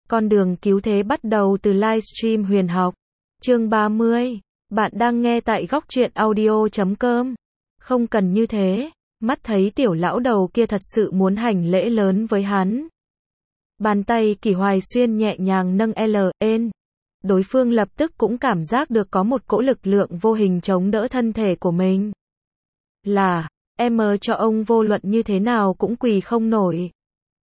Con đường cứu thế bắt đầu từ livestream huyền học. Chương 30. Bạn đang nghe tại góc truyện audio.com. Không cần như thế. Mắt thấy tiểu lão đầu kia thật sự muốn hành lễ lớn với hắn. Bàn tay Kỷ Hoài Xuyên nhẹ nhàng nâng lên. Đối phương lập tức cũng cảm giác được có một cỗ lực lượng vô hình chống đỡ thân thể của mình. Là, em cho ông vô luận như thế nào cũng quỳ không nổi.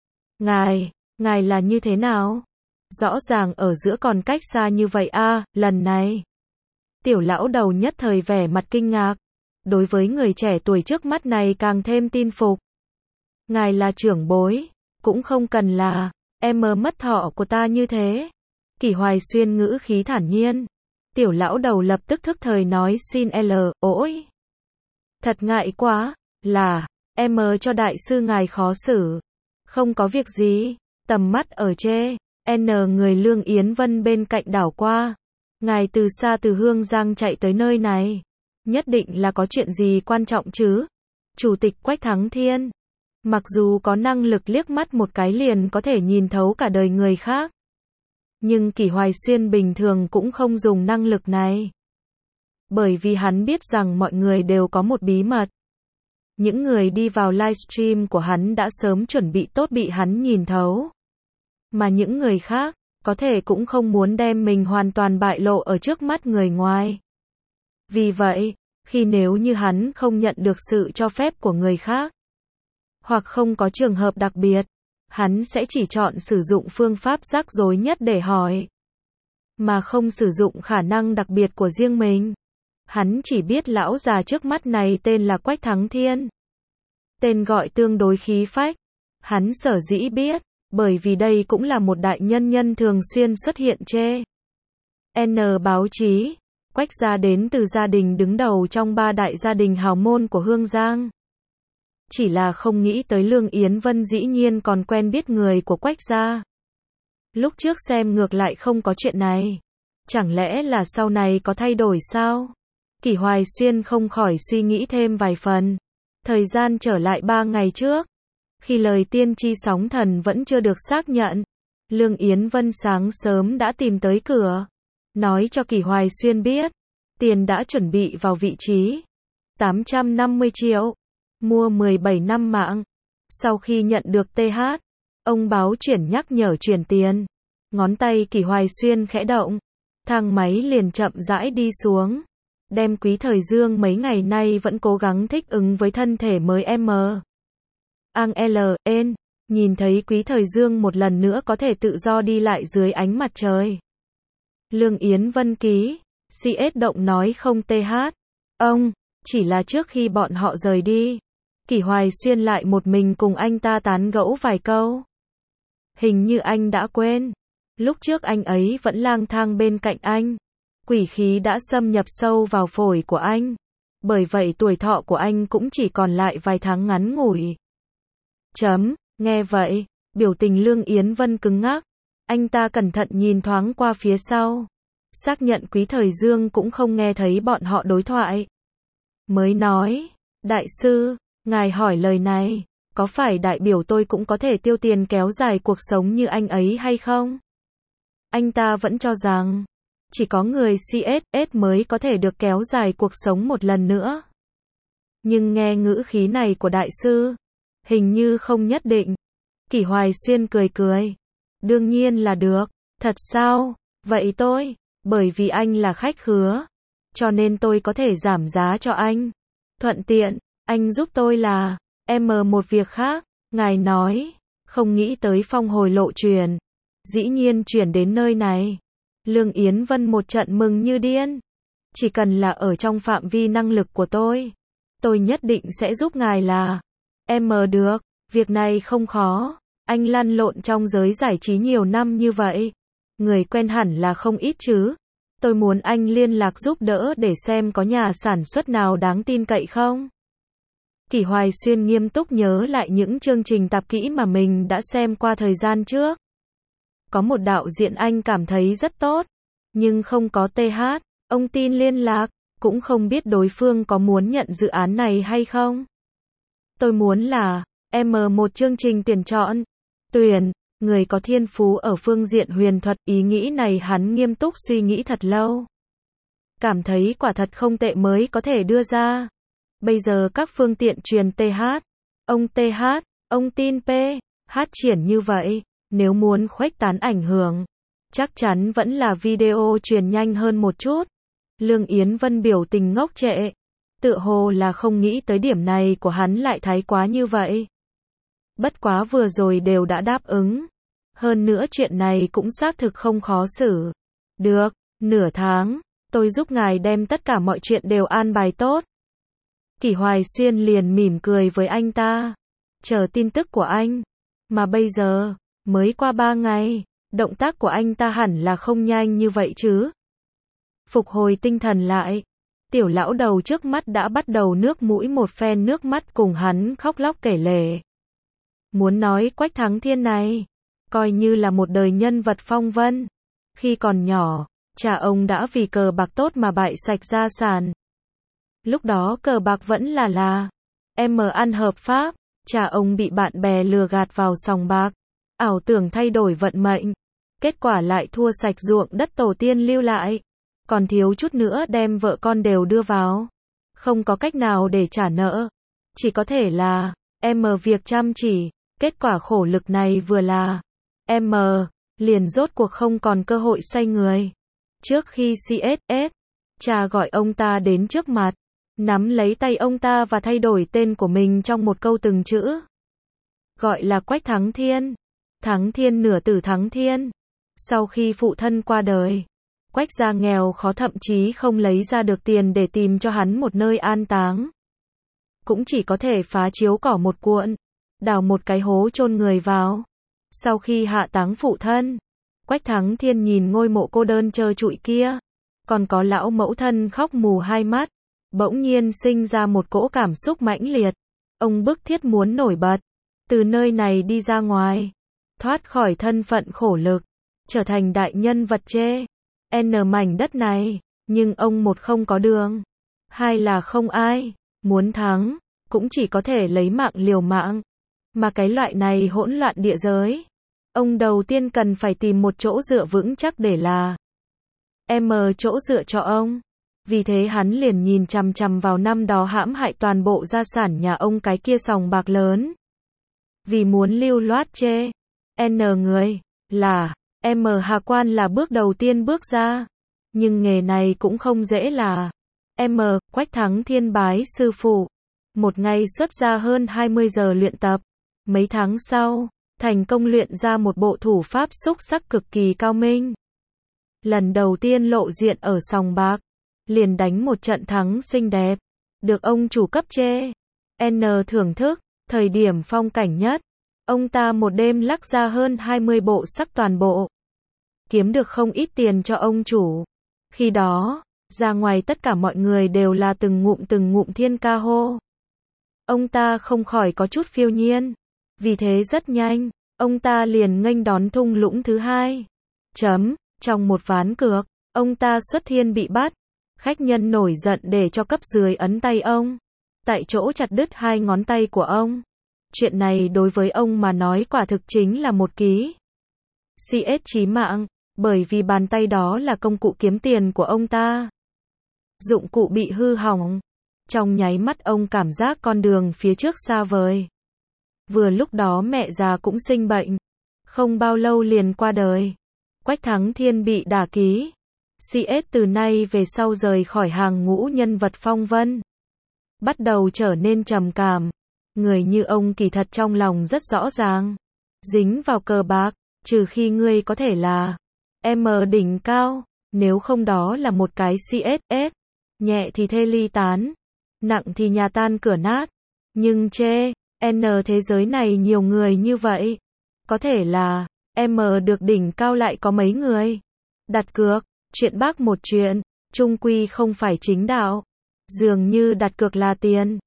Ngài là như thế nào? Rõ ràng ở giữa còn cách xa như vậy lần này. Tiểu lão đầu nhất thời vẻ mặt kinh ngạc. Đối với người trẻ tuổi trước mắt này càng thêm tin phục. Ngài là trưởng bối, cũng không cần là, em mất thọ của ta như thế. Kỷ Hoài Xuyên ngữ khí thản nhiên. Tiểu lão đầu lập tức thức thời nói xin ôi. Thật ngại quá, là, em cho đại sư ngài khó xử. Không có việc gì, tầm mắt ở trên, người Lương Yến Vân bên cạnh đảo qua. Ngài từ xa từ Hương Giang chạy tới nơi này. Nhất định là có chuyện gì quan trọng chứ. Chủ tịch Quách Thắng Thiên. Mặc dù có năng lực liếc mắt một cái liền có thể nhìn thấu cả đời người khác. Nhưng Kỷ Hoài Xuyên bình thường cũng không dùng năng lực này. Bởi vì hắn biết rằng mọi người đều có một bí mật. Những người đi vào livestream của hắn đã sớm chuẩn bị tốt bị hắn nhìn thấu. Mà những người khác, có thể cũng không muốn đem mình hoàn toàn bại lộ ở trước mắt người ngoài. Vì vậy, nếu như hắn không nhận được sự cho phép của người khác, hoặc không có trường hợp đặc biệt, hắn sẽ chỉ chọn sử dụng phương pháp rắc rối nhất để hỏi, mà không sử dụng khả năng đặc biệt của riêng mình. Hắn chỉ biết lão già trước mắt này tên là Quách Thắng Thiên. Tên gọi tương đối khí phách. Hắn sở dĩ biết, bởi vì đây cũng là một đại nhân thường xuyên xuất hiện trên báo chí. Quách gia đến từ gia đình đứng đầu trong 3 đại gia đình hào môn của Hương Giang. Chỉ là không nghĩ tới Lương Yến Vân dĩ nhiên còn quen biết người của Quách gia. Lúc trước xem ngược lại không có chuyện này. Chẳng lẽ là sau này có thay đổi sao? Kỷ Hoài Xuyên không khỏi suy nghĩ thêm vài phần. Thời gian trở lại 3 ngày trước. Khi lời tiên tri sóng thần vẫn chưa được xác nhận. Lương Yến Vân sáng sớm đã tìm tới cửa. Nói cho Kỷ Hoài Xuyên biết. Tiền đã chuẩn bị vào vị trí. 850 triệu. Mua 17 năm mạng. Sau khi nhận được TH. Ông báo chuyển nhắc nhở chuyển tiền. Ngón tay Kỷ Hoài Xuyên khẽ động. Thang máy liền chậm rãi đi xuống. Đem Quý Thời Dương mấy ngày nay vẫn cố gắng thích ứng với thân thể mới nhìn thấy Quý Thời Dương một lần nữa có thể tự do đi lại dưới ánh mặt trời. Lương Yến Vân ký, CS động nói không TH. Ông, chỉ là trước khi bọn họ rời đi. Kỷ Hoài Xuyên lại một mình cùng anh ta tán gẫu vài câu. Hình như anh đã quên. Lúc trước anh ấy vẫn lang thang bên cạnh anh. Quỷ khí đã xâm nhập sâu vào phổi của anh. Bởi vậy tuổi thọ của anh cũng chỉ còn lại vài tháng ngắn ngủi. Nghe vậy, biểu tình Lương Yến Vân cứng ngắc. Anh ta cẩn thận nhìn thoáng qua phía sau. Xác nhận Quý Thời Dương cũng không nghe thấy bọn họ đối thoại. Mới nói, đại sư, ngài hỏi lời này, có phải đại biểu tôi cũng có thể tiêu tiền kéo dài cuộc sống như anh ấy hay không? Anh ta vẫn cho rằng, chỉ có người CSS mới có thể được kéo dài cuộc sống một lần nữa. Nhưng nghe ngữ khí này của đại sư, hình như không nhất định. Kỷ Hoài Xuyên cười. Đương nhiên là được. Thật sao? Vậy bởi vì anh là khách khứa, cho nên tôi có thể giảm giá cho anh. Thuận tiện, anh giúp tôi là, một việc khác. Ngài nói, không nghĩ tới phong hồi lộ truyền. Dĩ nhiên chuyển đến nơi này. Lương Yến Vân một trận mừng như điên. Chỉ cần là ở trong phạm vi năng lực của tôi nhất định sẽ giúp ngài là, được, việc này không khó. Anh lăn lộn trong giới giải trí nhiều năm như vậy. Người quen hẳn là không ít chứ. Tôi muốn anh liên lạc giúp đỡ để xem có nhà sản xuất nào đáng tin cậy không. Kỷ Hoài Xuyên nghiêm túc nhớ lại những chương trình tạp kỹ mà mình đã xem qua thời gian trước. Có một đạo diễn anh cảm thấy rất tốt, nhưng không có TH, ông tin liên lạc, cũng không biết đối phương có muốn nhận dự án này hay không. Tôi muốn là, một chương trình tuyển chọn, Người có thiên phú ở phương diện huyền thuật, ý nghĩ này hắn nghiêm túc suy nghĩ thật lâu. Cảm thấy quả thật không tệ mới có thể đưa ra. Bây giờ các phương tiện truyền TH, ông tin PH triển như vậy, nếu muốn khuếch tán ảnh hưởng, chắc chắn vẫn là video truyền nhanh hơn một chút. Lương Yến Vân biểu tình ngốc trệ, tựa hồ là không nghĩ tới điểm này của hắn lại thái quá như vậy. Bất quá vừa rồi đều đã đáp ứng. Hơn nữa chuyện này cũng xác thực không khó xử. Được, nửa tháng, tôi giúp ngài đem tất cả mọi chuyện đều an bài tốt. Kỷ Hoài Xuyên liền mỉm cười với anh ta. Chờ tin tức của anh. Mà bây giờ, mới qua 3 ngày, động tác của anh ta hẳn là không nhanh như vậy chứ. Phục hồi tinh thần lại. Tiểu lão đầu trước mắt đã bắt đầu nước mũi một phen nước mắt cùng hắn khóc lóc kể lể. Muốn nói Quách Thắng Thiên này, coi như là một đời nhân vật phong vân. Khi còn nhỏ, cha ông đã vì cờ bạc tốt mà bại sạch gia sản. Lúc đó cờ bạc vẫn là ăn hợp pháp, cha ông bị bạn bè lừa gạt vào sòng bạc, ảo tưởng thay đổi vận mệnh. Kết quả lại thua sạch ruộng đất tổ tiên lưu lại, còn thiếu chút nữa đem vợ con đều đưa vào. Không có cách nào để trả nợ, chỉ có thể là việc chăm chỉ. Kết quả khổ lực này vừa là liền rốt cuộc không còn cơ hội xoay người. Trước khi CSS, cha gọi ông ta đến trước mặt, nắm lấy tay ông ta và thay đổi tên của mình trong một câu từng chữ. Gọi là Quách Thắng Thiên. Thắng Thiên nửa tử Thắng Thiên. Sau khi phụ thân qua đời, Quách gia nghèo khó thậm chí không lấy ra được tiền để tìm cho hắn một nơi an táng. Cũng chỉ có thể phá chiếu cỏ một cuộn, đào một cái hố chôn người vào. Sau khi hạ táng phụ thân, Quách Thắng Thiên nhìn ngôi mộ cô đơn trơ trụi kia, còn có lão mẫu thân khóc mù hai mắt, bỗng nhiên sinh ra một cỗ cảm xúc mãnh liệt. Ông bức thiết muốn nổi bật, từ nơi này đi ra ngoài, thoát khỏi thân phận khổ lực, trở thành đại nhân vật trên mảnh đất này. Nhưng ông một không có đường, hai là không ai, muốn thắng, cũng chỉ có thể lấy mạng liều mạng. Mà cái loại này hỗn loạn địa giới, ông đầu tiên cần phải tìm một chỗ dựa vững chắc để là chỗ dựa cho ông. Vì thế hắn liền nhìn chằm chằm vào năm đó hãm hại toàn bộ gia sản nhà ông cái kia sòng bạc lớn. Vì muốn lưu loát người, là Hà Quan là bước đầu tiên bước ra. Nhưng nghề này cũng không dễ là Quách Thắng Thiên bái sư phụ. Một ngày xuất ra hơn 20 giờ luyện tập. Mấy tháng sau, thành công luyện ra một bộ thủ pháp xúc sắc cực kỳ cao minh. Lần đầu tiên lộ diện ở sòng bạc, liền đánh một trận thắng xinh đẹp, được ông chủ cấp thưởng thức. Thời điểm phong cảnh nhất, ông ta một đêm lắc ra hơn 20 bộ sắc toàn bộ, kiếm được không ít tiền cho ông chủ. Khi đó, ra ngoài tất cả mọi người đều là từng ngụm thiên ca hô. Ông ta không khỏi có chút phiêu nhiên. Vì thế rất nhanh, ông ta liền nghênh đón thung lũng thứ hai. Trong một ván cược, ông ta xuất thiên bị bắt. Khách nhân nổi giận để cho cấp dưới ấn tay ông. Tại chỗ chặt đứt 2 ngón tay của ông. Chuyện này đối với ông mà nói quả thực chính là một ký CS chí mạng, bởi vì bàn tay đó là công cụ kiếm tiền của ông ta. Dụng cụ bị hư hỏng. Trong nháy mắt ông cảm giác con đường phía trước xa vời. Vừa lúc đó mẹ già cũng sinh bệnh, không bao lâu liền qua đời. Quách Thắng Thiên bị đả ký. CS từ nay về sau rời khỏi hàng ngũ nhân vật phong vân, bắt đầu trở nên trầm cảm. Người như ông kỳ thật trong lòng rất rõ ràng, dính vào cờ bạc, trừ khi ngươi có thể là đỉnh cao, nếu không đó là một cái CSS, nhẹ thì thê ly tán, nặng thì nhà tan cửa nát. Nhưng thế giới này nhiều người như vậy, có thể là được đỉnh cao lại có mấy người. Đặt cược, chuyện bác một chuyện, chung quy không phải chính đạo. Dường như đặt cược là tiền.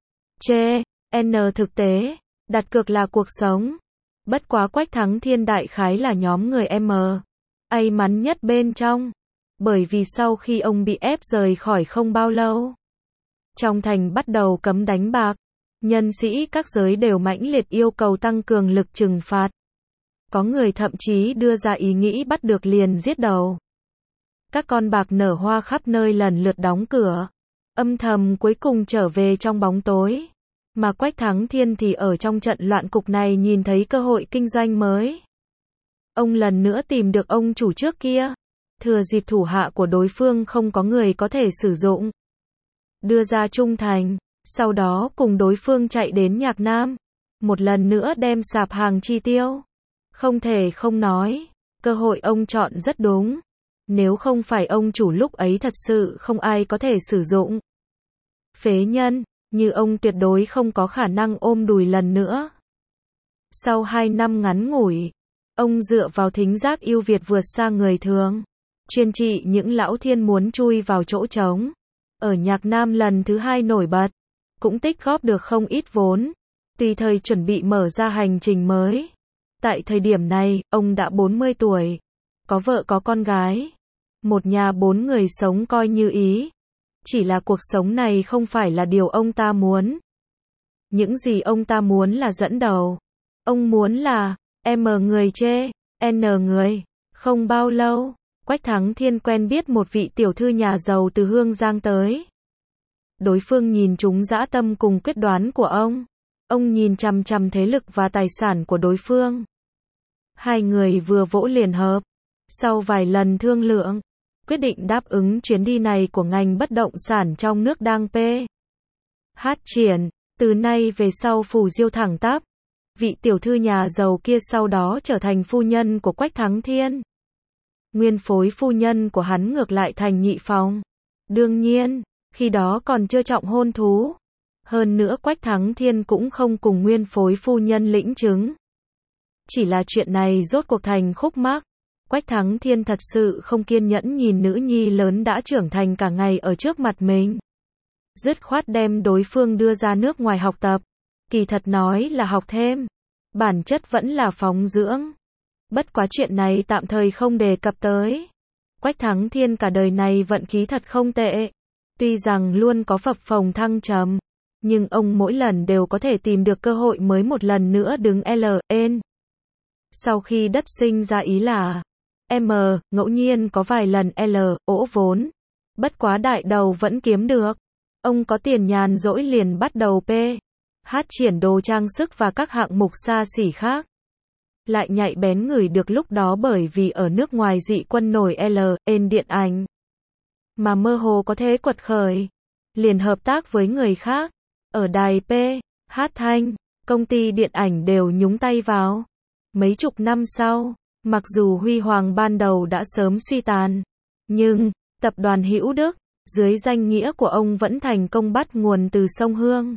Thực tế, đặt cược là cuộc sống. Bất quá Quách Thắng Thiên đại khái là nhóm người may mắn nhất bên trong. Bởi vì sau khi ông bị ép rời khỏi không bao lâu, trong thành bắt đầu cấm đánh bạc. Nhân sĩ các giới đều mãnh liệt yêu cầu tăng cường lực trừng phạt. Có người thậm chí đưa ra ý nghĩ bắt được liền giết đầu. Các con bạc nở hoa khắp nơi lần lượt đóng cửa, âm thầm cuối cùng trở về trong bóng tối. Mà Quách Thắng Thiên thì ở trong trận loạn cục này nhìn thấy cơ hội kinh doanh mới. Ông lần nữa tìm được ông chủ trước kia, thừa dịp thủ hạ của đối phương không có người có thể sử dụng, đưa ra trung thành, sau đó cùng đối phương chạy đến Nhạc Nam, một lần nữa đem sạp hàng chi tiêu. Không thể không nói, cơ hội ông chọn rất đúng. Nếu không phải ông chủ lúc ấy thật sự không ai có thể sử dụng. Phế nhân, như ông tuyệt đối không có khả năng ôm đùi lần nữa. Sau 2 năm ngắn ngủi, ông dựa vào thính giác ưu việt vượt xa người thường, chuyên trị những lão thiên muốn chui vào chỗ trống. Ở Nhạc Nam lần thứ 2 nổi bật, cũng tích góp được không ít vốn, tùy thời chuẩn bị mở ra hành trình mới. Tại thời điểm này, ông đã 40 tuổi, có vợ có con gái, một nhà 4 người sống coi như ý. Chỉ là cuộc sống này không phải là điều ông ta muốn. Những gì ông ta muốn là dẫn đầu. Ông muốn là M người chê, N người. Không bao lâu, Quách Thắng Thiên quen biết một vị tiểu thư nhà giàu từ Hương Giang tới. Đối phương nhìn trúng dã tâm cùng quyết đoán của ông. Ông nhìn chằm chằm thế lực và tài sản của đối phương. Hai người vừa vỗ liền hợp. Sau vài lần thương lượng, quyết định đáp ứng chuyến đi này của ngành bất động sản trong nước đang phát triển. Từ nay về sau phù diêu thẳng tắp. Vị tiểu thư nhà giàu kia sau đó trở thành phu nhân của Quách Thắng Thiên. Nguyên phối phu nhân của hắn ngược lại thành nhị phòng. Đương nhiên, khi đó còn chưa trọng hôn thú. Hơn nữa Quách Thắng Thiên cũng không cùng nguyên phối phu nhân lĩnh chứng. Chỉ là chuyện này rốt cuộc thành khúc mắc. Quách Thắng Thiên thật sự không kiên nhẫn nhìn nữ nhi lớn đã trưởng thành cả ngày ở trước mặt mình. Dứt khoát đem đối phương đưa ra nước ngoài học tập. Kỳ thật nói là học thêm, bản chất vẫn là phóng dưỡng. Bất quá chuyện này tạm thời không đề cập tới. Quách Thắng Thiên cả đời này vận khí thật không tệ. Tuy rằng luôn có phập phồng thăng trầm, nhưng ông mỗi lần đều có thể tìm được cơ hội mới một lần nữa đứng lên. Sau khi đất sinh ra ý là M, ngẫu nhiên có vài lần ổ vốn. Bất quá đại đầu vẫn kiếm được. Ông có tiền nhàn rỗi liền bắt đầu phát triển đồ trang sức và các hạng mục xa xỉ khác. Lại nhạy bén ngửi được lúc đó bởi vì ở nước ngoài dị quân nổi lên điện ảnh. Mà mơ hồ có thế quật khởi. Liền hợp tác với người khác. Ở đài hát thanh, công ty điện ảnh đều nhúng tay vào. Mấy chục năm sau, mặc dù huy hoàng ban đầu đã sớm suy tàn, nhưng tập đoàn Hữu Đức, dưới danh nghĩa của ông vẫn thành công bắt nguồn từ sông Hương.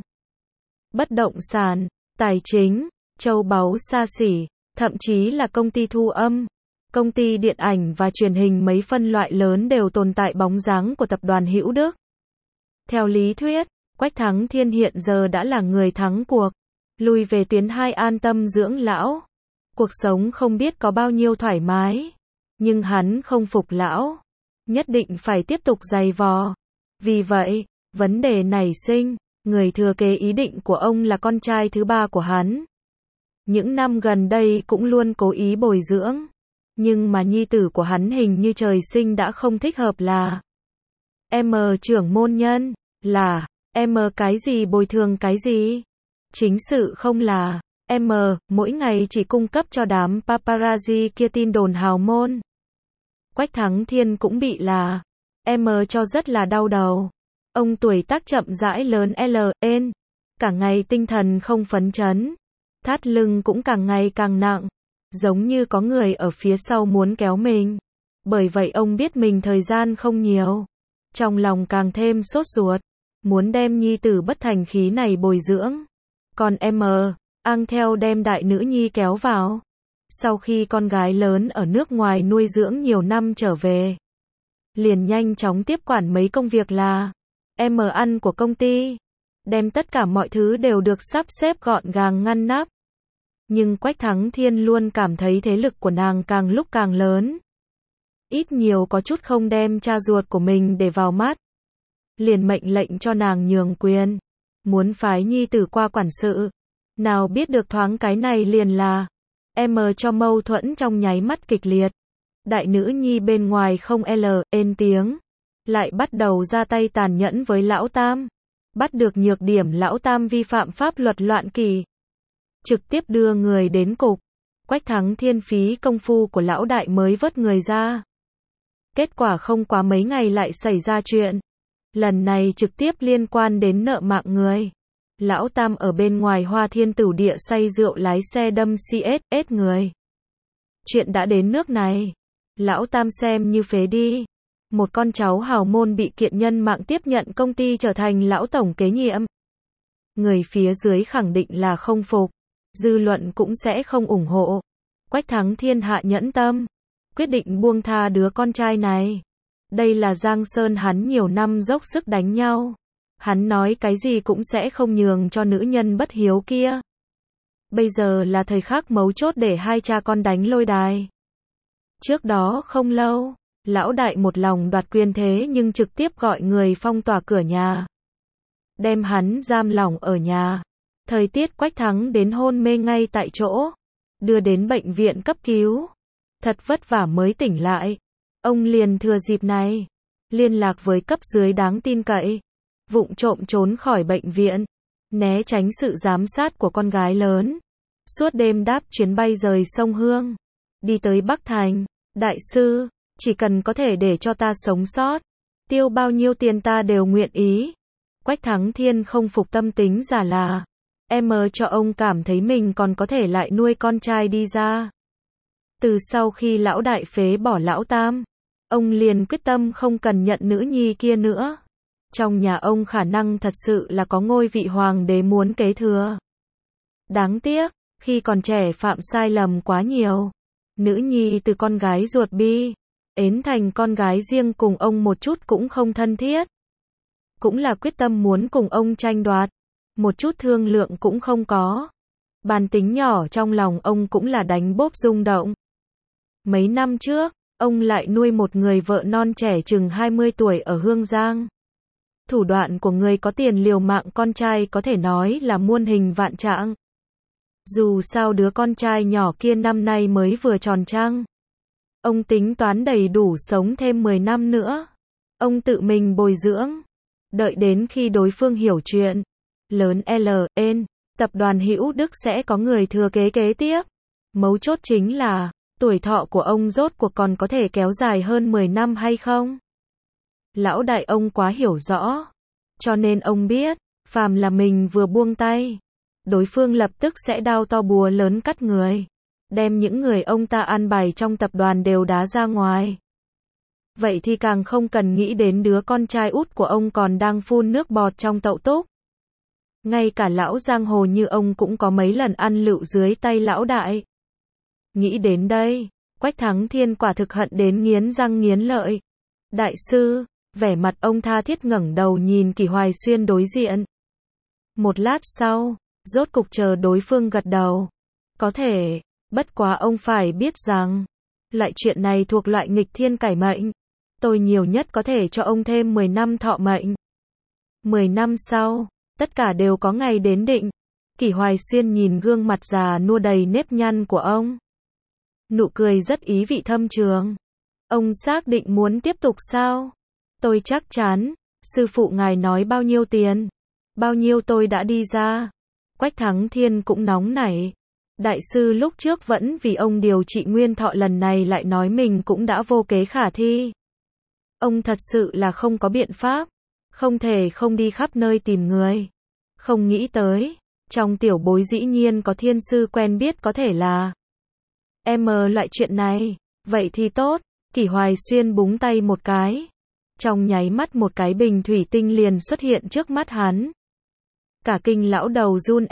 Bất động sản, tài chính, châu báu xa xỉ, thậm chí là công ty thu âm, công ty điện ảnh và truyền hình mấy phân loại lớn đều tồn tại bóng dáng của tập đoàn Hữu Đức. Theo lý thuyết, Quách Thắng Thiên hiện giờ đã là người thắng cuộc, lui về tuyến 2 an tâm dưỡng lão. Cuộc sống không biết có bao nhiêu thoải mái, nhưng hắn không phục lão, nhất định phải tiếp tục giày vò. Vì vậy, vấn đề nảy sinh, người thừa kế ý định của ông là con trai thứ 3 của hắn. Những năm gần đây cũng luôn cố ý bồi dưỡng, nhưng mà nhi tử của hắn hình như trời sinh đã không thích hợp là trưởng môn nhân, là cái gì bồi thường cái gì. Chính sự không là mỗi ngày chỉ cung cấp cho đám paparazzi kia tin đồn hào môn. Quách Thắng Thiên cũng bị là cho rất là đau đầu. Ông tuổi tác chậm rãi lớn lên, cả ngày tinh thần không phấn chấn, thắt lưng cũng càng ngày càng nặng, giống như có người ở phía sau muốn kéo mình. Bởi vậy ông biết mình thời gian không nhiều, trong lòng càng thêm sốt ruột, muốn đem nhi tử bất thành khí này bồi dưỡng. Còn ăn theo đem đại nữ nhi kéo vào. Sau khi con gái lớn ở nước ngoài nuôi dưỡng nhiều năm trở về, liền nhanh chóng tiếp quản mấy công việc là ăn của công ty, đem tất cả mọi thứ đều được sắp xếp gọn gàng ngăn nắp. Nhưng Quách Thắng Thiên luôn cảm thấy thế lực của nàng càng lúc càng lớn. Ít nhiều có chút không đem cha ruột của mình để vào mắt. Liền mệnh lệnh cho nàng nhường quyền, muốn phái nhi tử qua quản sự. Nào biết được thoáng cái này liền là cho mâu thuẫn trong nháy mắt kịch liệt. Đại nữ nhi bên ngoài không ên tiếng, lại bắt đầu ra tay tàn nhẫn với lão tam. Bắt được nhược điểm lão tam vi phạm pháp luật loạn kỳ, trực tiếp đưa người đến cục. Quách Thắng Thiên phí công phu của lão đại mới vớt người ra. Kết quả không quá mấy ngày lại xảy ra chuyện. Lần này trực tiếp liên quan đến nợ mạng người. Lão tam ở bên ngoài Hoa Thiên Tửu Địa say rượu lái xe đâm CSS người. Chuyện đã đến nước này, lão tam xem như phế đi. Một con cháu hào môn bị kiện nhân mạng tiếp nhận công ty trở thành lão tổng kế nhiệm. Người phía dưới khẳng định là không phục, dư luận cũng sẽ không ủng hộ. Quách Thắng Thiên hạ nhẫn tâm, quyết định buông tha đứa con trai này. Đây là Giang Sơn hắn nhiều năm dốc sức đánh nhau. Hắn nói cái gì cũng sẽ không nhường cho nữ nhân bất hiếu kia. Bây giờ là thời khắc mấu chốt để hai cha con đánh lôi đài. Trước đó không lâu, lão đại một lòng đoạt quyền thế nhưng trực tiếp gọi người phong tỏa cửa nhà, đem hắn giam lỏng ở nhà. Thời tiết Quách Thắng đến hôn mê ngay tại chỗ, đưa đến bệnh viện cấp cứu. Thật vất vả mới tỉnh lại. Ông liền thừa dịp này, liên lạc với cấp dưới đáng tin cậy, vụng trộm trốn khỏi bệnh viện, né tránh sự giám sát của con gái lớn. Suốt đêm đáp chuyến bay rời sông Hương, đi tới Bắc Thành. Đại sư, chỉ cần có thể để cho ta sống sót, tiêu bao nhiêu tiền ta đều nguyện ý. Quách Thắng Thiên không phục tâm tính giả là cho ông cảm thấy mình còn có thể lại nuôi con trai đi ra. Từ sau khi lão đại phế bỏ lão tam, ông liền quyết tâm không cần nhận nữ nhi kia nữa. Trong nhà ông khả năng thật sự là có ngôi vị hoàng đế muốn kế thừa. Đáng tiếc, khi còn trẻ phạm sai lầm quá nhiều. Nữ nhi từ con gái ruột bi, ến thành con gái riêng cùng ông một chút cũng không thân thiết. Cũng là quyết tâm muốn cùng ông tranh đoạt, một chút thương lượng cũng không có. Bản tính nhỏ trong lòng ông cũng là đánh bốp rung động. Mấy năm trước, ông lại nuôi một người vợ non trẻ chừng 20 tuổi ở Hương Giang. Thủ đoạn của người có tiền liều mạng con trai có thể nói là muôn hình vạn trạng. Dù sao đứa con trai nhỏ kia năm nay mới vừa tròn trăng. Ông tính toán đầy đủ sống thêm 10 năm nữa. Ông tự mình bồi dưỡng. Đợi đến khi đối phương hiểu chuyện, lớn tập đoàn Hữu Đức sẽ có người thừa kế kế tiếp. Mấu chốt chính là, tuổi thọ của ông rốt cuộc còn có thể kéo dài hơn 10 năm hay không? Lão đại ông quá hiểu rõ. Cho nên ông biết, phàm là mình vừa buông tay, đối phương lập tức sẽ đao to búa lớn cắt người. Đem những người ông ta an bài trong tập đoàn đều đá ra ngoài. Vậy thì càng không cần nghĩ đến đứa con trai út của ông còn đang phun nước bọt trong tậu túc. Ngay cả lão giang hồ như ông cũng có mấy lần ăn lựu dưới tay lão đại. Nghĩ đến đây, Quách Thắng Thiên quả thực hận đến nghiến răng nghiến lợi. Đại sư, vẻ mặt ông tha thiết ngẩng đầu nhìn Kỷ Hoài Xuyên đối diện. Một lát sau, rốt cục chờ đối phương gật đầu. Có thể, bất quá ông phải biết rằng, loại chuyện này thuộc loại nghịch thiên cải mệnh. Tôi nhiều nhất có thể cho ông thêm 10 năm thọ mệnh. 10 năm sau, tất cả đều có ngày đến định. Kỷ Hoài Xuyên nhìn gương mặt già nua đầy nếp nhăn của ông. Nụ cười rất ý vị thâm trường. Ông xác định muốn tiếp tục sao? Tôi chắc chắn. Sư phụ ngài nói bao nhiêu tiền? Bao nhiêu tôi đã đi ra? Quách Thắng Thiên cũng nóng nảy. Đại sư lúc trước vẫn vì ông điều trị nguyên thọ, lần này lại nói mình cũng đã vô kế khả thi. Ông thật sự là không có biện pháp. Không thể không đi khắp nơi tìm người. Không nghĩ tới, trong tiểu bối dĩ nhiên có thiên sư quen biết có thể là loại chuyện này. Vậy thì tốt. Kỷ Hoài Xuyên búng tay một cái. Trong nháy mắt một cái bình thủy tinh liền xuất hiện trước mắt hắn. Cả kinh lão đầu run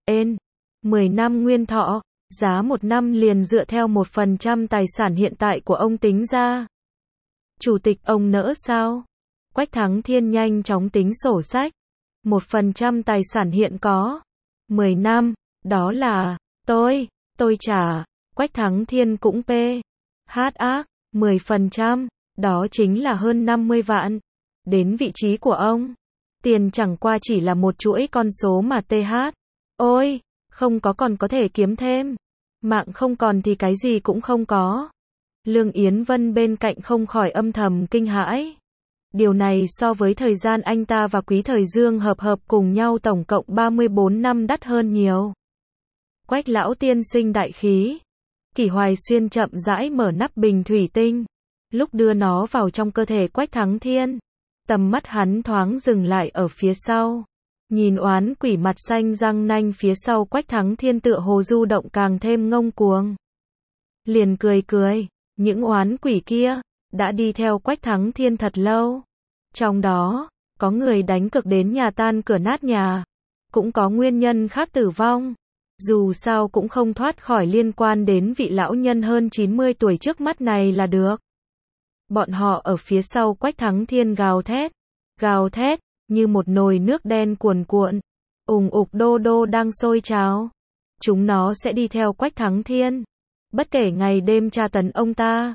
10 năm nguyên thọ, giá 1 năm liền dựa theo 1% tài sản hiện tại của ông tính ra. Chủ tịch ông nỡ sao? Quách Thắng Thiên nhanh chóng tính sổ sách. 1% tài sản hiện có. 10 năm, đó là, tôi trả. Quách Thắng Thiên cũng ác, 10%, đó chính là hơn 50 vạn. Đến vị trí của ông, tiền chẳng qua chỉ là một chuỗi con số mà ôi, không có còn có thể kiếm thêm. Mạng không còn thì cái gì cũng không có. Lương Yến Vân bên cạnh không khỏi âm thầm kinh hãi. Điều này so với thời gian anh ta và Quý Thời Dương hợp cùng nhau tổng cộng 34 năm đắt hơn nhiều. Quách lão tiên sinh đại khí. Kỷ Hoài Xuyên chậm rãi mở nắp bình thủy tinh. Lúc đưa nó vào trong cơ thể Quách Thắng Thiên, tầm mắt hắn thoáng dừng lại ở phía sau. Nhìn oán quỷ mặt xanh răng nanh phía sau Quách Thắng Thiên tựa hồ du động càng thêm ngông cuồng. Liền cười, những oán quỷ kia đã đi theo Quách Thắng Thiên thật lâu. Trong đó, có người đánh cực đến nhà tan cửa nát nhà, cũng có nguyên nhân khác tử vong. Dù sao cũng không thoát khỏi liên quan đến vị lão nhân hơn 90 tuổi trước mắt này là được. Bọn họ ở phía sau Quách Thắng Thiên gào thét, như một nồi nước đen cuồn cuộn, ùng ục đô đô đang sôi trào. Chúng nó sẽ đi theo Quách Thắng Thiên, bất kể ngày đêm tra tấn ông ta,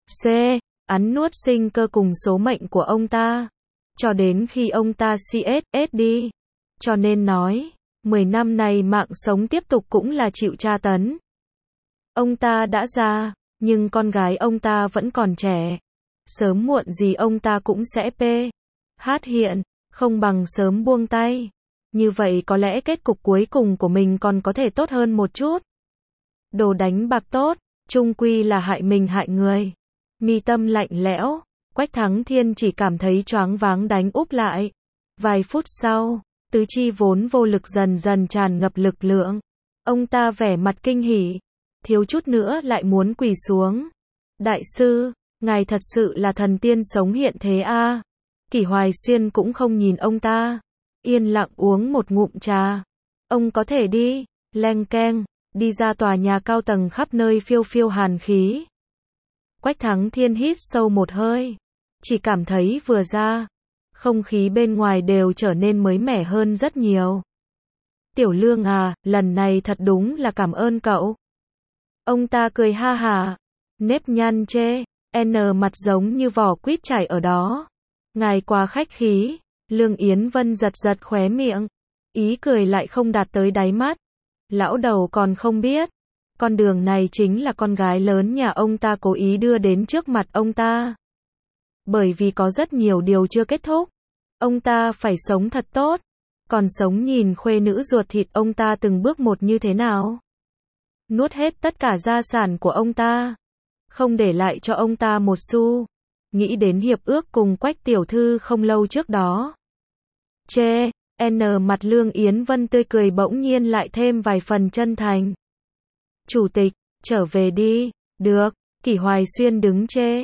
ắn nuốt sinh cơ cùng số mệnh của ông ta, cho đến khi ông ta chết đi. Cho nên nói, 10 năm này mạng sống tiếp tục cũng là chịu tra tấn. Ông ta đã già, nhưng con gái ông ta vẫn còn trẻ. Sớm muộn gì ông ta cũng sẽ hiện, không bằng sớm buông tay. Như vậy có lẽ kết cục cuối cùng của mình còn có thể tốt hơn một chút. Đồ đánh bạc tốt, chung quy là hại mình hại người. Mi tâm lạnh lẽo, Quách Thắng Thiên chỉ cảm thấy choáng váng đánh úp lại. Vài phút sau, tứ chi vốn vô lực dần dần tràn ngập lực lượng. Ông ta vẻ mặt kinh hỉ, thiếu chút nữa lại muốn quỳ xuống. Đại sư, ngài thật sự là thần tiên sống hiện thế a? Kỷ Hoài Xuyên cũng không nhìn ông ta, yên lặng uống một ngụm trà. Ông có thể đi, leng keng, đi ra tòa nhà cao tầng khắp nơi phiêu phiêu hàn khí. Quách Thắng Thiên hít sâu một hơi, chỉ cảm thấy vừa ra, không khí bên ngoài đều trở nên mới mẻ hơn rất nhiều. Tiểu Lương à, lần này thật đúng là cảm ơn cậu. Ông ta cười ha hả, nếp nhăn mặt giống như vỏ quýt chảy ở đó. Ngài quá khách khí. Lương Yến Vân giật khóe miệng, ý cười lại không đạt tới đáy mắt. Lão đầu còn không biết, con đường này chính là con gái lớn nhà ông ta cố ý đưa đến trước mặt ông ta. Bởi vì có rất nhiều điều chưa kết thúc, ông ta phải sống thật tốt, còn sống nhìn khuê nữ ruột thịt ông ta từng bước một như thế nào. Nuốt hết tất cả gia sản của ông ta, không để lại cho ông ta một xu. Nghĩ đến hiệp ước cùng Quách tiểu thư không lâu trước đó. Mặt Lương Yến Vân tươi cười bỗng nhiên lại thêm vài phần chân thành. Chủ tịch, trở về đi. Được. Kỷ Hoài Xuyên đứng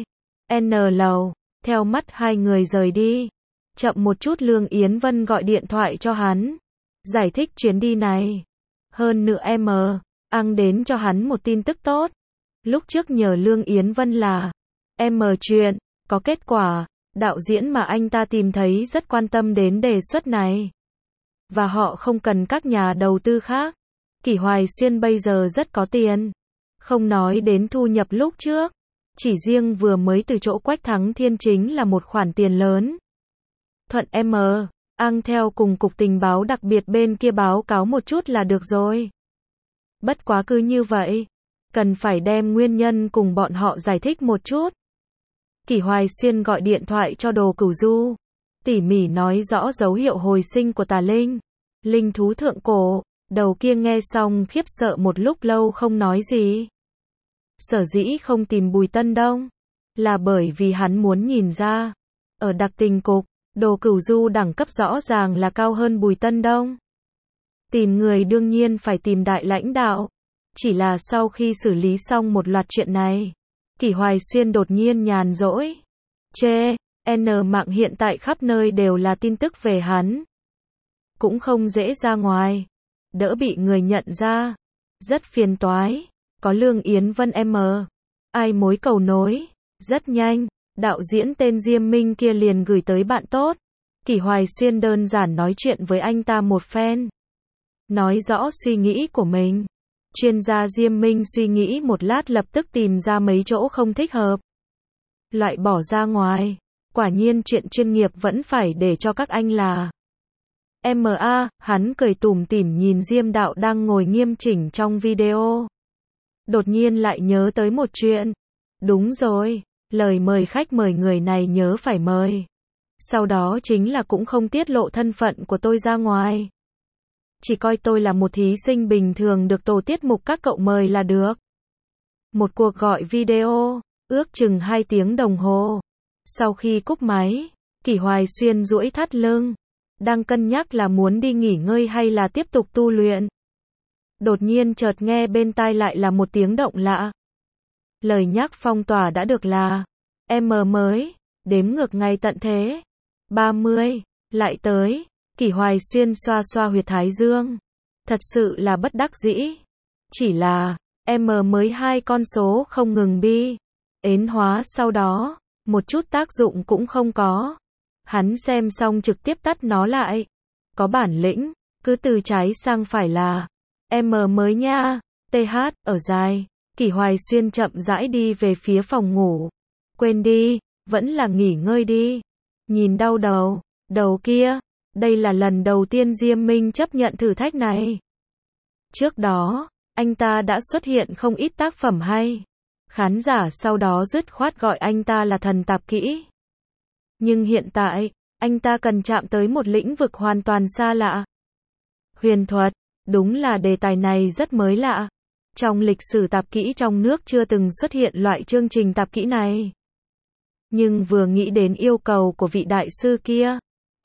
lầu, theo mắt hai người rời đi. Chậm một chút Lương Yến Vân gọi điện thoại cho hắn, giải thích chuyến đi này. Hơn nữa đến cho hắn một tin tức tốt. Lúc trước nhờ Lương Yến Vân là chuyện, có kết quả, đạo diễn mà anh ta tìm thấy rất quan tâm đến đề xuất này. Và họ không cần các nhà đầu tư khác. Kỷ Hoài Xuyên bây giờ rất có tiền. Không nói đến thu nhập lúc trước, chỉ riêng vừa mới từ chỗ Quách Thắng Thiên chính là một khoản tiền lớn. Thuận theo cùng cục tình báo đặc biệt bên kia báo cáo một chút là được rồi. Bất quá cứ như vậy, cần phải đem nguyên nhân cùng bọn họ giải thích một chút. Kỷ Hoài Xuyên gọi điện thoại cho Đồ Cửu Du, tỉ mỉ nói rõ dấu hiệu hồi sinh của tà linh, linh thú thượng cổ. Đầu kia nghe xong khiếp sợ một lúc lâu không nói gì. Sở dĩ không tìm Bùi Tân Đông, là bởi vì hắn muốn nhìn ra, ở đặc tình cục, Đồ Cửu Du đẳng cấp rõ ràng là cao hơn Bùi Tân Đông. Tìm người đương nhiên phải tìm đại lãnh đạo. Chỉ là sau khi xử lý xong một loạt chuyện này, Kỷ Hoài Xuyên đột nhiên nhàn rỗi. Mạng hiện tại khắp nơi đều là tin tức về hắn. Cũng không dễ ra ngoài, đỡ bị người nhận ra, rất phiền toái. Có Lương Yến Vân ai mối cầu nối. Rất nhanh, đạo diễn tên Diêm Minh kia liền gửi tới bạn tốt. Kỷ Hoài Xuyên đơn giản nói chuyện với anh ta một phen, nói rõ suy nghĩ của mình. Chuyên gia Diêm Minh suy nghĩ một lát lập tức tìm ra mấy chỗ không thích hợp, loại bỏ ra ngoài. Quả nhiên chuyện chuyên nghiệp vẫn phải để cho các anh là. Hắn cười tủm tỉm nhìn Diêm đạo đang ngồi nghiêm chỉnh trong video. Đột nhiên lại nhớ tới một chuyện. Đúng rồi, lời mời khách mời người này nhớ phải mời. Sau đó chính là cũng không tiết lộ thân phận của tôi ra ngoài. Chỉ coi tôi là một thí sinh bình thường được tổ tiết mục các cậu mời là được. Một cuộc gọi video, ước chừng 2 tiếng đồng hồ. Sau khi cúp máy, Kỷ Hoài Xuyên duỗi thắt lưng, đang cân nhắc là muốn đi nghỉ ngơi hay là tiếp tục tu luyện. Đột nhiên chợt nghe bên tai lại là một tiếng động lạ. Lời nhắc phong tỏa đã được là M mới, đếm ngược ngày tận thế. 30, lại tới. Kỷ Hoài Xuyên xoa xoa huyệt thái dương. Thật sự là bất đắc dĩ. Chỉ là M mới 2 con số không ngừng bi. Ến hóa sau đó, một chút tác dụng cũng không có. Hắn xem xong trực tiếp tắt nó lại. Có bản lĩnh, cứ từ trái sang phải là M mới nha. TH, ở dài. Kỷ Hoài Xuyên chậm rãi đi về phía phòng ngủ. Quên đi, vẫn là nghỉ ngơi đi. Nhìn đau đầu, đầu kia. Đây là lần đầu tiên Diêm Minh chấp nhận thử thách này. Trước đó, anh ta đã xuất hiện không ít tác phẩm hay. Khán giả sau đó dứt khoát gọi anh ta là thần tạp kỹ. Nhưng hiện tại, anh ta cần chạm tới một lĩnh vực hoàn toàn xa lạ. Huyền thuật, đúng là đề tài này rất mới lạ. Trong lịch sử tạp kỹ trong nước chưa từng xuất hiện loại chương trình tạp kỹ này. Nhưng vừa nghĩ đến yêu cầu của vị đại sư kia,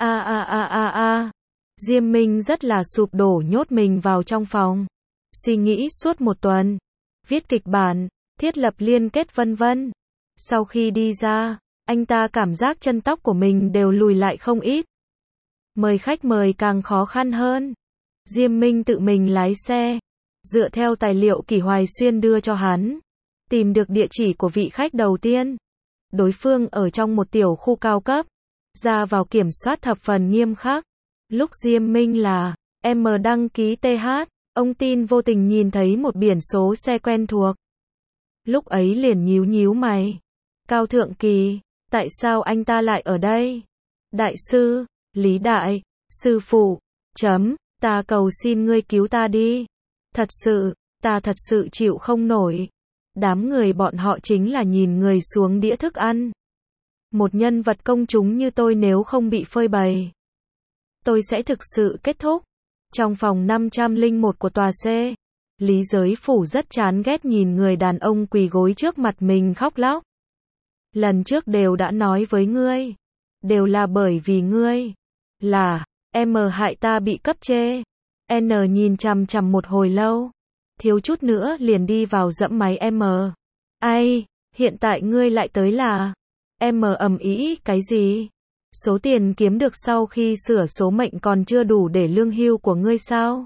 Diêm Minh rất là sụp đổ, nhốt mình vào trong phòng. Suy nghĩ suốt một tuần. Viết kịch bản, thiết lập liên kết vân vân. Sau khi đi ra, anh ta cảm giác chân tóc của mình đều lùi lại không ít. Mời khách mời càng khó khăn hơn. Diêm Minh tự mình lái xe, dựa theo tài liệu Kỷ Hoài Xuyên đưa cho hắn, tìm được địa chỉ của vị khách đầu tiên. Đối phương ở trong một tiểu khu cao cấp, ra vào kiểm soát thập phần nghiêm khắc. Lúc Diêm Minh là M đăng ký TH, ông tin vô tình nhìn thấy một biển số xe quen thuộc. Lúc ấy liền nhíu nhíu mày. Cao Thượng Kỳ, tại sao anh ta lại ở đây? Đại sư, Lý Đại, sư phụ, ta cầu xin ngươi cứu ta đi. Ta thật sự chịu không nổi. Đám người bọn họ chính là nhìn người xuống đĩa thức ăn. Một nhân vật công chúng như tôi nếu không bị phơi bày, tôi sẽ thực sự kết thúc. Trong phòng 501 của tòa C, Lý Giới Phủ rất chán ghét nhìn người đàn ông quỳ gối trước mặt mình khóc lóc. Lần trước đều đã nói với ngươi, đều là bởi vì ngươi, là M hại ta bị cấp chê. N nhìn chằm chằm một hồi lâu, thiếu chút nữa liền đi vào dẫm máy M. Ai, hiện tại ngươi lại tới là M ầm ĩ cái gì? Số tiền kiếm được sau khi sửa số mệnh còn chưa đủ để lương hưu của ngươi sao?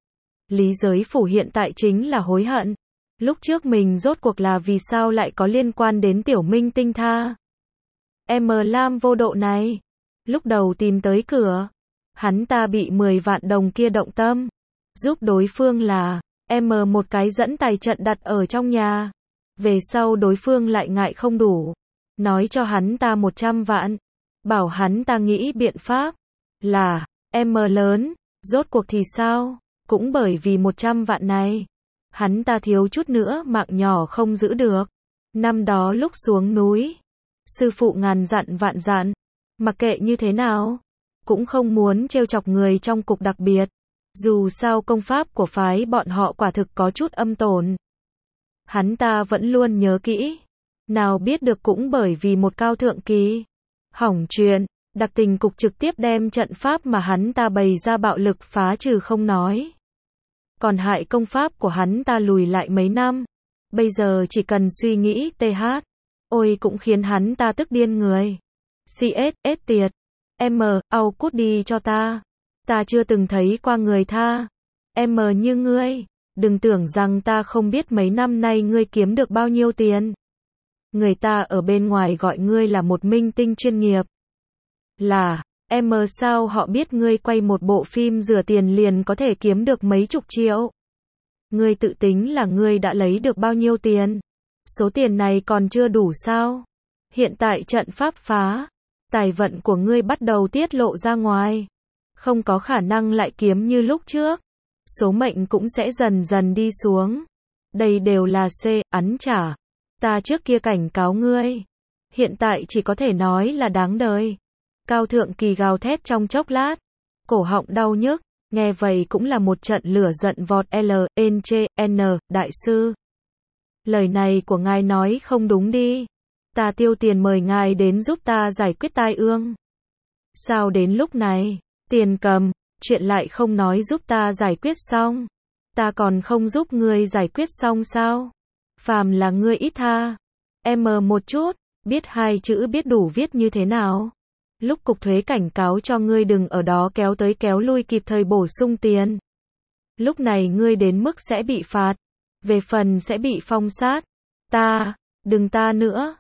Lý Giới Phủ hiện tại chính là hối hận. Lúc trước mình rốt cuộc là vì sao lại có liên quan đến tiểu minh tinh tha. M Lam vô độ này. Lúc đầu tìm tới cửa, hắn ta bị 10 vạn đồng kia động tâm. Giúp đối phương là M một cái dẫn tài trận đặt ở trong nhà. Về sau đối phương lại ngại không đủ. Nói cho hắn ta 100 vạn. Bảo hắn ta nghĩ biện pháp. Là M lớn. Rốt cuộc thì sao? Cũng bởi vì 100 vạn này, hắn ta thiếu chút nữa mạng nhỏ không giữ được. Năm đó lúc xuống núi, sư phụ ngàn dặn vạn dặn, mặc kệ như thế nào, cũng không muốn trêu chọc người trong cục đặc biệt. Dù sao công pháp của phái bọn họ quả thực có chút âm tổn. Hắn ta vẫn luôn nhớ kỹ. Nào biết được cũng bởi vì một Cao Thượng Kỳ. Hỏng chuyện, đặc tình cục trực tiếp đem trận pháp mà hắn ta bày ra bạo lực phá trừ không nói. Còn hại công pháp của hắn ta lùi lại mấy năm. Bây giờ chỉ cần suy nghĩ TH. Ôi cũng khiến hắn ta tức điên người. CS tiệt. M, au cút đi cho ta. Ta chưa từng thấy qua người tha. M như ngươi. Đừng tưởng rằng ta không biết mấy năm nay ngươi kiếm được bao nhiêu tiền. Người ta ở bên ngoài gọi ngươi là một minh tinh chuyên nghiệp. Là M sao họ biết ngươi quay một bộ phim rửa tiền liền có thể kiếm được mấy chục triệu. Ngươi tự tính là ngươi đã lấy được bao nhiêu tiền. Số tiền này còn chưa đủ sao? Hiện tại trận pháp phá. Tài vận của ngươi bắt đầu tiết lộ ra ngoài. Không có khả năng lại kiếm như lúc trước. Số mệnh cũng sẽ dần dần đi xuống. Đây đều là C, ắn trả. Ta trước kia cảnh cáo ngươi. Hiện tại chỉ có thể nói là đáng đời. Cao Thượng Kỳ gào thét trong chốc lát. Cổ họng đau nhức. Nghe vậy cũng là một trận lửa giận vọt N, đại sư. Lời này của ngài nói không đúng đi. Ta tiêu tiền mời ngài đến giúp ta giải quyết tai ương. Sao đến lúc này, tiền cầm, chuyện lại không nói giúp ta giải quyết xong. Ta còn không giúp ngươi giải quyết xong sao? Phàm là ngươi ít tha. Một chút, biết hai chữ biết đủ viết như thế nào? Lúc cục thuế cảnh cáo cho ngươi đừng ở đó kéo tới kéo lui kịp thời bổ sung tiền. Lúc này ngươi đến mức sẽ bị phạt. Về phần sẽ bị phong sát. Đừng ta nữa.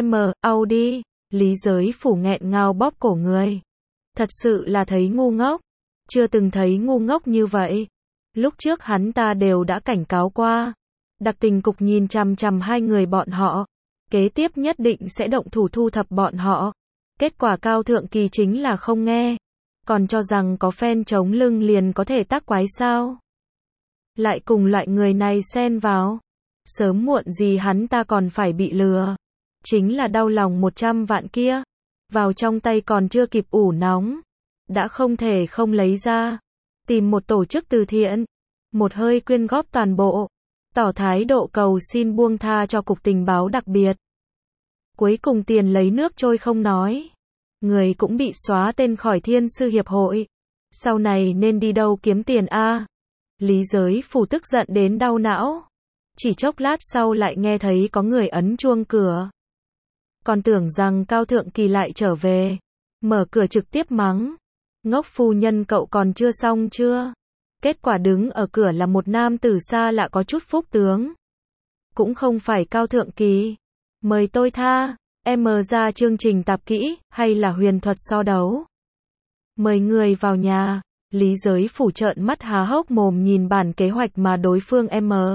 Audi, Lý Giới Phủ nghẹn ngào bóp cổ người. Thật sự là thấy ngu ngốc. Chưa từng thấy ngu ngốc như vậy. Lúc trước hắn ta đều đã cảnh cáo qua. Đặc tình cục nhìn chằm chằm hai người bọn họ. Kế tiếp nhất định sẽ động thủ thu thập bọn họ. Kết quả Cao Thượng Kỳ chính là không nghe. Còn cho rằng có phen chống lưng liền có thể tác quái sao. Lại cùng loại người này xen vào. Sớm muộn gì hắn ta còn phải bị lừa. Chính là đau lòng 100 vạn kia. Vào trong tay còn chưa kịp ủ nóng. Đã không thể không lấy ra. Tìm một tổ chức từ thiện. Một hơi quyên góp toàn bộ. Tỏ thái độ cầu xin buông tha cho cục tình báo đặc biệt. Cuối cùng tiền lấy nước trôi không nói. Người cũng bị xóa tên khỏi Thiên sư hiệp hội. Sau này nên đi đâu kiếm tiền a? Lý Giới Phủ tức giận đến đau não. Chỉ chốc lát sau lại nghe thấy có người ấn chuông cửa. Còn tưởng rằng Cao Thượng Kỳ lại trở về. Mở cửa trực tiếp mắng. Ngốc phu nhân cậu còn chưa xong chưa? Kết quả đứng ở cửa là một nam tử xa lạ có chút phúc tướng. Cũng không phải Cao Thượng Kỳ. Mời tôi tha. Ra chương trình tạp kỹ, hay là huyền thuật so đấu? Mời người vào nhà. Lý Giới Phủ trợn mắt há hốc mồm nhìn bản kế hoạch mà đối phương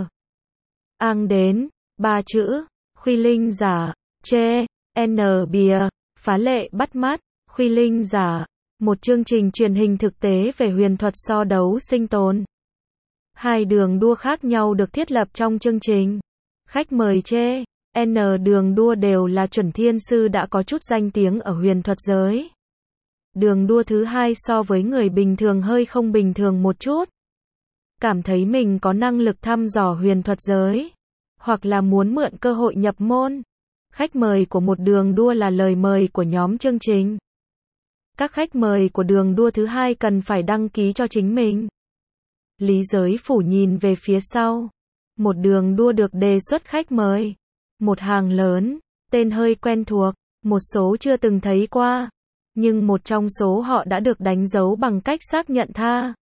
Ang đến. 3 chữ. Khuy linh giả. Chê. Bìa. Phá lệ bắt mắt. Khuy linh giả. Một chương trình truyền hình thực tế về huyền thuật so đấu sinh tồn. Hai đường đua khác nhau được thiết lập trong chương trình. Khách mời Chê. Đường đua đều là chuẩn thiên sư đã có chút danh tiếng ở huyền thuật giới. Đường đua thứ hai so với người bình thường hơi không bình thường một chút. Cảm thấy mình có năng lực thăm dò huyền thuật giới. Hoặc là muốn mượn cơ hội nhập môn. Khách mời của một đường đua là lời mời của nhóm chương trình. Các khách mời của đường đua thứ hai cần phải đăng ký cho chính mình. Lý Giới Phủ nhìn về phía sau. Một đường đua được đề xuất khách mời. Một hàng lớn, tên hơi quen thuộc, một số chưa từng thấy qua. Nhưng một trong số họ đã được đánh dấu bằng cách xác nhận tha.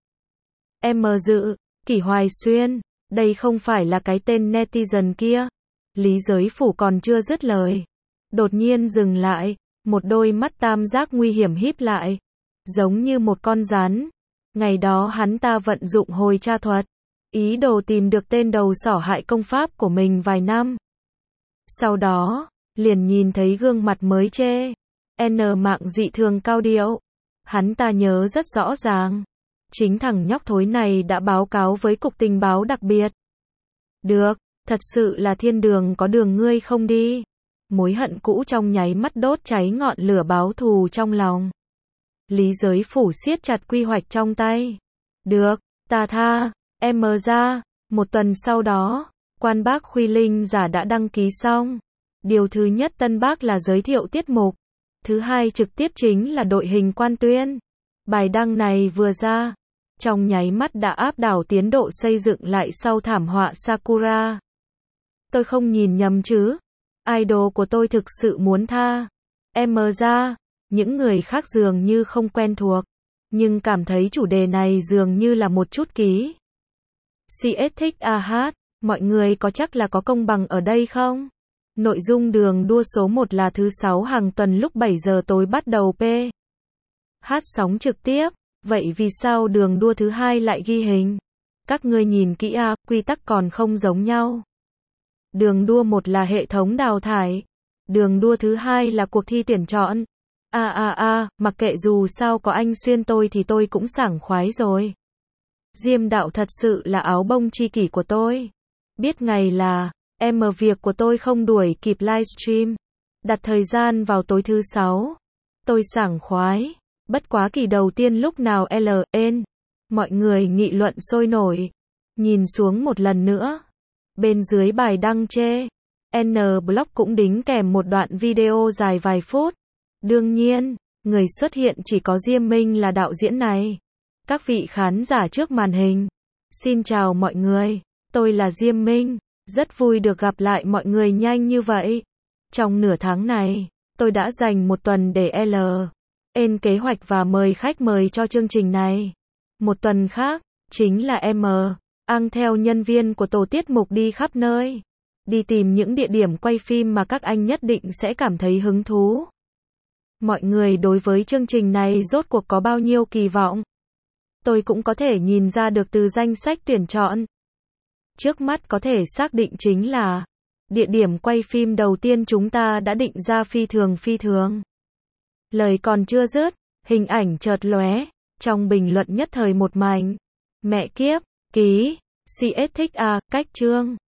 Dự, Kỷ Hoài Xuyên, đây không phải là cái tên netizen kia. Lý Giới Phủ còn chưa dứt lời. Đột nhiên dừng lại, một đôi mắt tam giác nguy hiểm híp lại. Giống như một con rắn. Ngày đó hắn ta vận dụng hồi tra thuật. Ý đồ tìm được tên đầu sỏ hại công pháp của mình vài năm. Sau đó, liền nhìn thấy gương mặt mới Chê. Mạng dị thường cao điệu. Hắn ta nhớ rất rõ ràng. Chính thằng nhóc thối này đã báo cáo với cục tình báo đặc biệt. Được, thật sự là thiên đường có đường ngươi không đi. Mối hận cũ trong nháy mắt đốt cháy ngọn lửa báo thù trong lòng. Lý Giới Phủ siết chặt quy hoạch trong tay. Được, ta tha, ra. Một tuần sau đó, quan bác Khuy linh giả đã đăng ký xong. Điều thứ nhất tân bác là giới thiệu tiết mục. Thứ hai trực tiếp chính là đội hình quan tuyên. Bài đăng này vừa ra, trong nháy mắt đã áp đảo tiến độ xây dựng lại sau thảm họa Sakura. Tôi không nhìn nhầm chứ? Idol của tôi thực sự muốn tha. Ra, những người khác dường như không quen thuộc, nhưng cảm thấy chủ đề này dường như là một chút ký. CS thích hát, mọi người có chắc là có công bằng ở đây không? Nội dung đường đua số 1 là thứ 6 hàng tuần lúc 7 giờ tối bắt đầu hát sóng trực tiếp. Vậy vì sao đường đua thứ hai lại ghi hình? Các ngươi nhìn kỹ quy tắc còn không giống nhau. Đường đua 1 là hệ thống đào thải. Đường đua thứ hai là cuộc thi tuyển chọn. Mặc kệ dù sao có anh xuyên tôi thì tôi cũng sảng khoái rồi. Diêm đạo thật sự là áo bông chi kỷ của tôi. Biết ngày là, việc của tôi không đuổi kịp livestream. Đặt thời gian vào tối thứ 6. Tôi sảng khoái. Bất quá kỳ đầu tiên lúc nào LN. Mọi người nghị luận sôi nổi. Nhìn xuống một lần nữa. Bên dưới bài đăng chê. N-Block cũng đính kèm một đoạn video dài vài phút. Đương nhiên, người xuất hiện chỉ có Diêm Minh là đạo diễn này. Các vị khán giả trước màn hình. Xin chào mọi người. Tôi là Diêm Minh. Rất vui được gặp lại mọi người nhanh như vậy. Trong nửa tháng này, tôi đã dành một tuần để lên kế hoạch và mời khách mời cho chương trình này. Một tuần khác, chính là Ang theo nhân viên của tổ tiết mục đi khắp nơi. Đi tìm những địa điểm quay phim mà các anh nhất định sẽ cảm thấy hứng thú. Mọi người đối với chương trình này rốt cuộc có bao nhiêu kỳ vọng? Tôi cũng có thể nhìn ra được từ danh sách tuyển chọn. Trước mắt có thể xác định chính là địa điểm quay phim đầu tiên chúng ta đã định ra phi thường. Lời còn chưa dứt, hình ảnh chợt lóe, trong bình luận nhất thời một mảnh. Mẹ kiếp, ký, CS thích à, cách chương.